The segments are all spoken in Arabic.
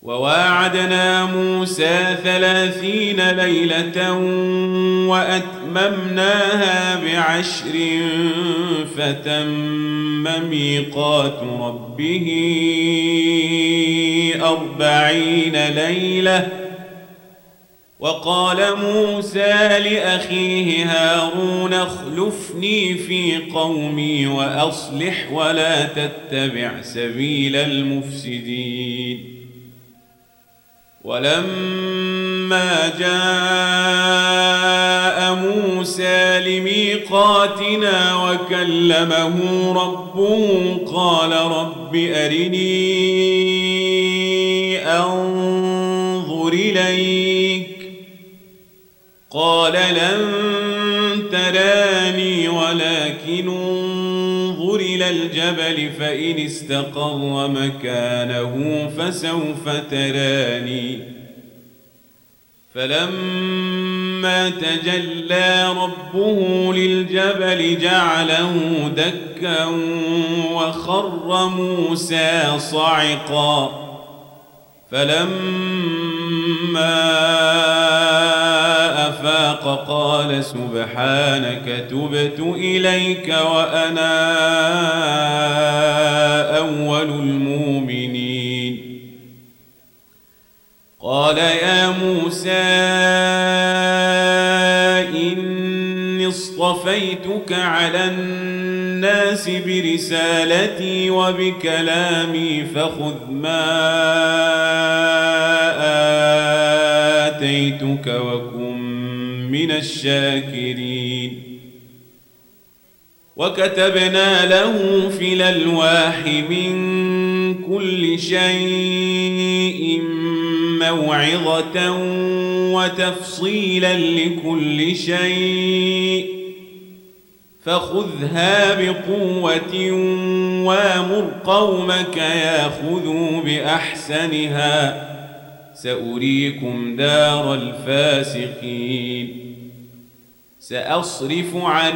وواعدنا موسى 30 ليلة وأتممناها ب10 فتم ميقات ربه 40 ليلة. وقال موسى لأخيه هارون اخلفني في قومي وأصلح ولا تتبع سبيل المفسدين. ولما جاء موسى لميقاتنا وكلمه ربه قال رب أرني أنظر إليك قال لن تراني ولكن انظر إلى الجبل فإن استقر مكانه فسوف تراني. فلما تجلى ربه للجبل جعله دكا وخر موسى صعقا. فلما أفاق قال سبحانك تبت إليك وأنا أول المؤمنين. قال يا موسى إني اصطفيتك على الناس برسالتي وبكلامي فخذ ما آتيتك وكن من الشاكرين. وكتبنا له في الألواح من كل شيء موعظة وتفصيلا لكل شيء فخذها بقوة وامر قومك ياخذوا بأحسنها سأريكم دار الفاسقين. سأصرف عن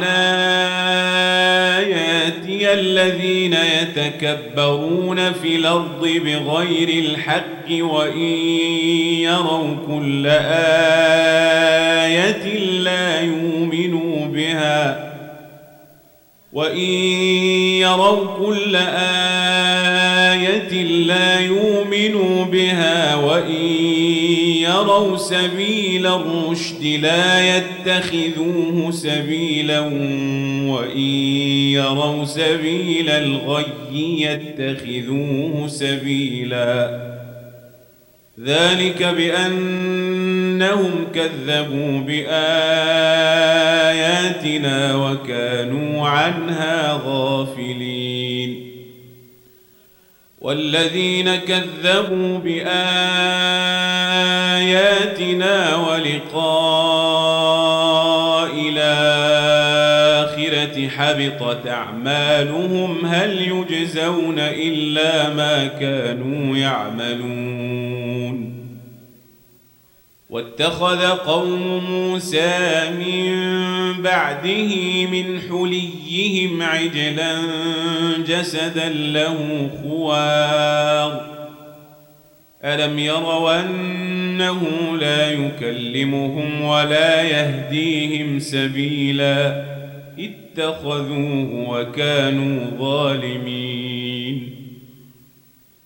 آياتي الذين يتكبرون في الأرض بغير الحق وإن يروا كل آية لا يؤمنوا بها وإن يروا سبيل الرشد لا يتخذوه سبيلا وإن يروا سبيل الغي يتخذوه سبيلا. ذلك بأنهم كذبوا بآياتنا وكانوا عنها غافلين. والذين كذبوا بآياتنا ولقاء الآخرة حبطت أعمالهم هل يجزون إلا ما كانوا يعملون. واتخذ قوم موسى من بعده من حليهم عجلا جسدا له خوار ألم يروا أنه لا يكلمهم ولا يهديهم سبيلا اتخذوه وكانوا ظالمين.